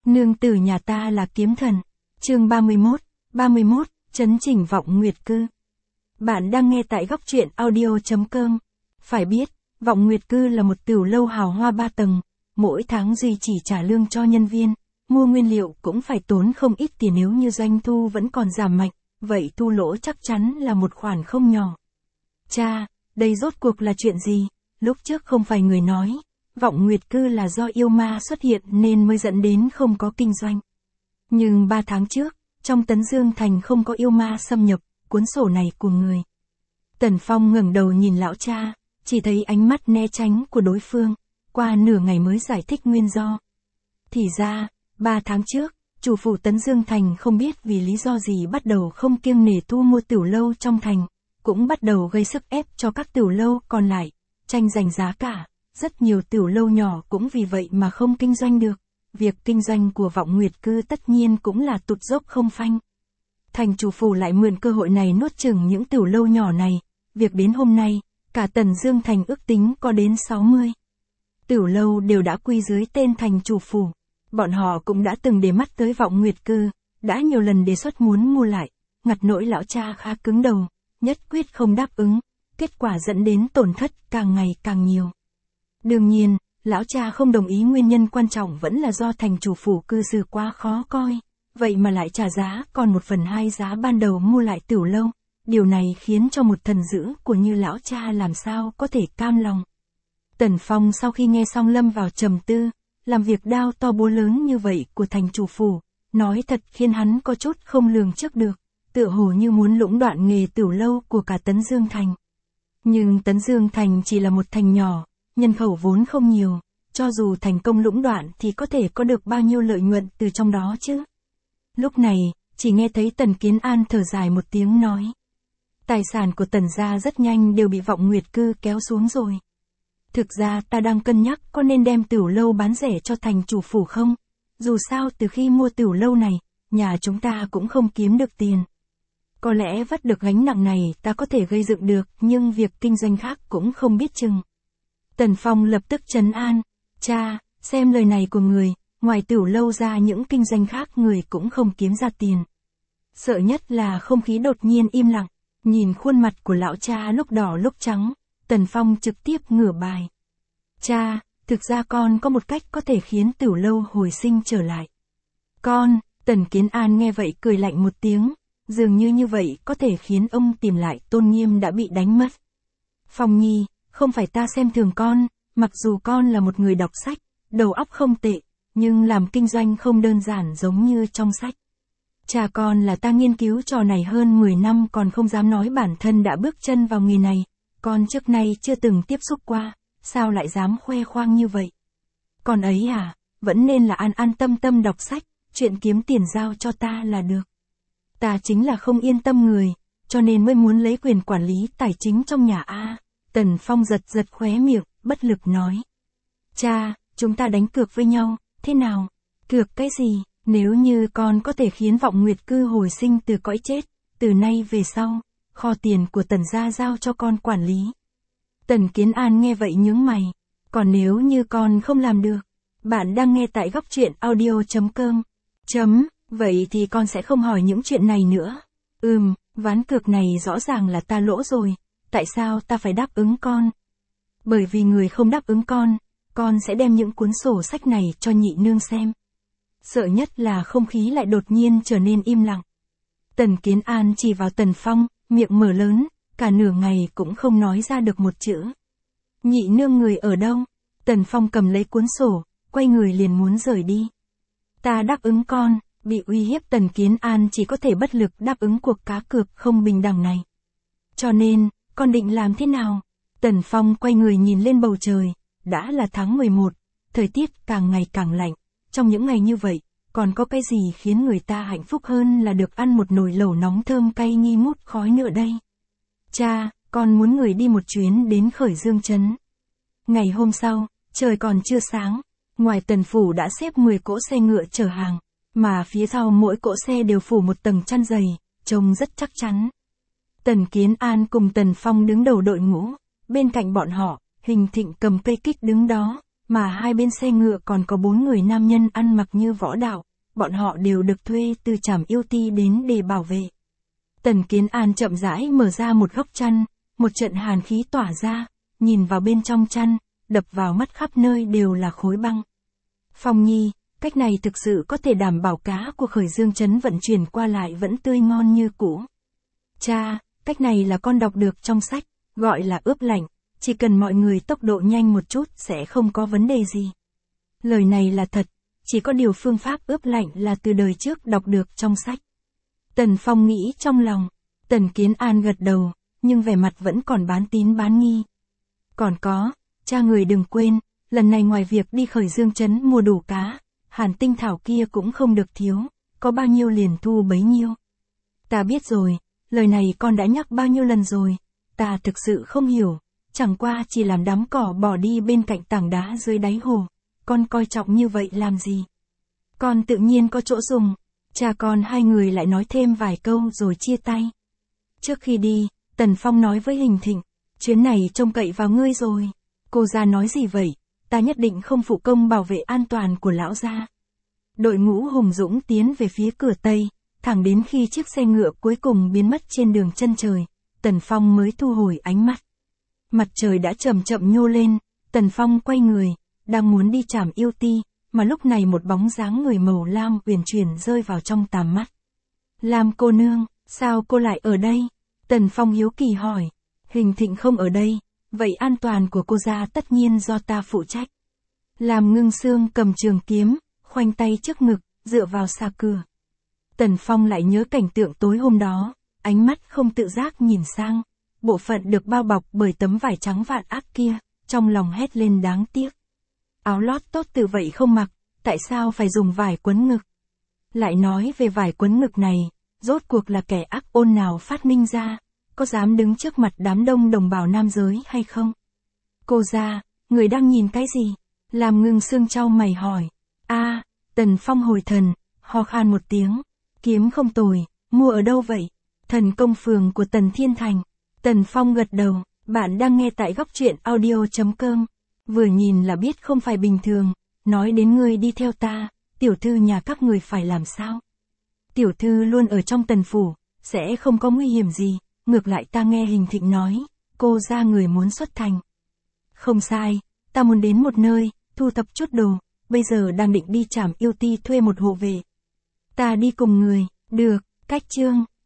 Nương tử nhà ta là kiếm thần. Chương 31, chấn chỉnh vọng nguyệt cư. Bạn đang nghe tại góc truyện audio.com. Phải biết, vọng nguyệt cư là một tiểu lâu hào hoa 3 tầng, mỗi tháng duy chỉ trả lương cho nhân viên, mua nguyên liệu cũng phải tốn không ít tiền, nếu như doanh thu vẫn còn giảm mạnh, vậy thu lỗ chắc chắn là một khoản không nhỏ. Cha, đây rốt cuộc là chuyện gì? Lúc trước không phải người nói, vọng nguyệt cư là do yêu ma xuất hiện nên mới dẫn đến không có kinh doanh. Nhưng 3 tháng trước, trong Tấn Dương Thành không có yêu ma xâm nhập, cuốn sổ này của người. Tần Phong ngẩng đầu nhìn lão cha, chỉ thấy ánh mắt né tránh của đối phương, qua nửa ngày mới giải thích nguyên do. Thì ra, 3 tháng trước, chủ phủ Tấn Dương Thành không biết vì lý do gì bắt đầu không kiêng nể thu mua tiểu lâu trong thành, cũng bắt đầu gây sức ép cho các tiểu lâu còn lại, tranh giành giá cả, rất nhiều tiểu lâu nhỏ cũng vì vậy mà không kinh doanh được. Việc kinh doanh của vọng nguyệt cư tất nhiên cũng là tụt dốc không phanh. Thành chủ phủ lại mượn cơ hội này nuốt chửng những tiểu lâu nhỏ này, việc đến hôm nay, cả Tần Dương Thành ước tính có đến 60 tiểu lâu đều đã quy dưới tên thành chủ phủ. Bọn họ cũng đã từng để mắt tới vọng nguyệt cư, đã nhiều lần đề xuất muốn mua lại, ngặt nỗi lão cha khá cứng đầu, nhất quyết không đáp ứng, kết quả dẫn đến tổn thất càng ngày càng nhiều. Đương nhiên, lão cha không đồng ý nguyên nhân quan trọng vẫn là do thành chủ phủ cư xử quá khó coi, vậy mà lại trả giá còn 1/2 giá ban đầu mua lại tiểu lâu, điều này khiến cho một thần dữ của như lão cha làm sao có thể cam lòng. Tần Phong sau khi nghe xong lâm vào trầm tư, làm việc đao to búa lớn như vậy của thành chủ phủ, nói thật khiến hắn có chút không lường trước được, tựa hồ như muốn lũng đoạn nghề tiểu lâu của cả Tấn Dương Thành. Nhưng Tấn Dương Thành chỉ là một thành nhỏ, nhân khẩu vốn không nhiều, cho dù thành công lũng đoạn thì có thể có được bao nhiêu lợi nhuận từ trong đó chứ. Lúc này, chỉ nghe thấy Tần Kiến An thở dài một tiếng nói. Tài sản của Tần gia rất nhanh đều bị vọng nguyệt cư kéo xuống rồi. Thực ra ta đang cân nhắc có nên đem tiểu lâu bán rẻ cho thành chủ phủ không? Dù sao từ khi mua tiểu lâu này, nhà chúng ta cũng không kiếm được tiền. Có lẽ vắt được gánh nặng này ta có thể gây dựng được, nhưng việc kinh doanh khác cũng không biết chừng. Tần Phong lập tức trấn an, cha, xem lời này của người, ngoài tiểu lâu ra những kinh doanh khác người cũng không kiếm ra tiền. Sợ nhất là không khí đột nhiên im lặng, nhìn khuôn mặt của lão cha lúc đỏ lúc trắng, Tần Phong trực tiếp ngửa bài. Cha, thực ra con có một cách có thể khiến tiểu lâu hồi sinh trở lại. Con, Tần Kiến An nghe vậy cười lạnh một tiếng, dường như vậy có thể khiến ông tìm lại tôn nghiêm đã bị đánh mất. Phong Nhi, không phải ta xem thường con, mặc dù con là một người đọc sách, đầu óc không tệ, nhưng làm kinh doanh không đơn giản giống như trong sách. Cha con là ta nghiên cứu trò này hơn 10 năm còn không dám nói bản thân đã bước chân vào nghề này, con trước nay chưa từng tiếp xúc qua, sao lại dám khoe khoang như vậy? Con ấy à, vẫn nên là an an tâm tâm đọc sách, chuyện kiếm tiền giao cho ta là được. Ta chính là không yên tâm người, cho nên mới muốn lấy quyền quản lý tài chính trong nhà a. Tần Phong giật khóe miệng, bất lực nói. Cha, chúng ta đánh cược với nhau, thế nào? Cược cái gì? Nếu như con có thể khiến vọng nguyệt cư hồi sinh từ cõi chết, từ nay về sau, kho tiền của Tần gia giao cho con quản lý. Tần Kiến An nghe vậy nhướng mày. Còn nếu như con không làm được, bạn đang nghe tại góc truyện audio.com. Vậy thì con sẽ không hỏi những chuyện này nữa. Ván cược này rõ ràng là ta lỗ rồi, tại sao ta phải đáp ứng con? Bởi vì người không đáp ứng con sẽ đem những cuốn sổ sách này cho nhị nương xem. Sợ nhất là không khí lại đột nhiên trở nên im lặng. Tần Kiến An chỉ vào Tần Phong, miệng mở lớn, cả nửa ngày cũng không nói ra được một chữ. Nhị nương người ở đâu? Tần Phong cầm lấy cuốn sổ, quay người liền muốn rời đi. Ta đáp ứng con, bị uy hiếp Tần Kiến An chỉ có thể bất lực đáp ứng cuộc cá cược không bình đẳng này. Cho nên, con định làm thế nào? Tần Phong quay người nhìn lên bầu trời, đã là tháng 11, thời tiết càng ngày càng lạnh. Trong những ngày như vậy, còn có cái gì khiến người ta hạnh phúc hơn là được ăn một nồi lẩu nóng thơm cay nghi ngút khói nữa đây. Cha, con muốn người đi một chuyến đến Khởi Dương Trấn. Ngày hôm sau, trời còn chưa sáng, ngoài Tần phủ đã xếp 10 cỗ xe ngựa chở hàng, mà phía sau mỗi cỗ xe đều phủ một tầng chăn dày, trông rất chắc chắn. Tần Kiến An cùng Tần Phong đứng đầu đội ngũ, bên cạnh bọn họ, Hình Thịnh cầm cây kích đứng đó, mà hai bên xe ngựa còn có 4 người nam nhân ăn mặc như võ đạo, bọn họ đều được thuê từ trảm yêu ti đến để bảo vệ. Tần Kiến An chậm rãi mở ra một góc chăn, một trận hàn khí tỏa ra, nhìn vào bên trong chăn, đập vào mắt khắp nơi đều là khối băng. Phong Nhi, cách này thực sự có thể đảm bảo cá của Khởi Dương Trấn vận chuyển qua lại vẫn tươi ngon như cũ. Cha, cách này là con đọc được trong sách, gọi là ướp lạnh, chỉ cần mọi người tốc độ nhanh một chút sẽ không có vấn đề gì. Lời này là thật, chỉ có điều phương pháp ướp lạnh là từ đời trước đọc được trong sách. Tần Phong nghĩ trong lòng, Tần Kiến An gật đầu, nhưng vẻ mặt vẫn còn bán tín bán nghi. Còn có, cha người đừng quên, lần này ngoài việc đi Khởi Dương Trấn mua đủ cá, hàn tinh thảo kia cũng không được thiếu, có bao nhiêu liền thu bấy nhiêu. Ta biết rồi, lời này con đã nhắc bao nhiêu lần rồi, ta thực sự không hiểu, chẳng qua chỉ làm đám cỏ bỏ đi bên cạnh tảng đá dưới đáy hồ, con coi trọng như vậy làm gì? Con tự nhiên có chỗ dùng. Cha con hai người lại nói thêm vài câu rồi chia tay. Trước khi đi, Tần Phong nói với Hình Thịnh, chuyến này trông cậy vào ngươi rồi. Cô gia nói gì vậy? Ta nhất định không phụ công bảo vệ an toàn của lão gia. Đội ngũ hùng dũng tiến về phía cửa Tây, thẳng đến khi chiếc xe ngựa cuối cùng biến mất trên đường chân trời, Tần Phong mới thu hồi ánh mắt. Mặt trời đã chậm chậm nhô lên, Tần Phong quay người, đang muốn đi trảm yêu ti, mà lúc này một bóng dáng người màu lam uyển chuyển rơi vào trong tầm mắt. Lam cô nương, sao cô lại ở đây? Tần Phong hiếu kỳ hỏi. Hình Thịnh không ở đây, vậy an toàn của cô gia tất nhiên do ta phụ trách. Lam Ngưng Sương cầm trường kiếm, khoanh tay trước ngực, dựa vào xa cửa. Tần Phong lại nhớ cảnh tượng tối hôm đó, ánh mắt không tự giác nhìn sang, bộ phận được bao bọc bởi tấm vải trắng vạn ác kia, trong lòng hét lên đáng tiếc. Áo lót tốt từ vậy không mặc, tại sao phải dùng vải quấn ngực? Lại nói về vải quấn ngực này, rốt cuộc là kẻ ác ôn nào phát minh ra, có dám đứng trước mặt đám đông đồng bào nam giới hay không? Cô gia, người đang nhìn cái gì? Lam Ngưng Sương chau mày hỏi. Tần Phong hồi thần, ho khan một tiếng. Kiếm không tồi, mua ở đâu vậy? Thần công phường của Tần Thiên Thành. Tần Phong gật đầu, bạn đang nghe tại góc truyện audio.com. Vừa nhìn là biết không phải bình thường, nói đến ngươi đi theo ta, tiểu thư nhà các người phải làm sao? Tiểu thư luôn ở trong Tần phủ, sẽ không có nguy hiểm gì, ngược lại ta nghe Hình Thịnh nói, cô gia người muốn xuất thành. Không sai, ta muốn đến một nơi, thu thập chút đồ, bây giờ đang định đi trảm yêu ti thuê một hộ vệ. Ta đi cùng người, được, cách chương.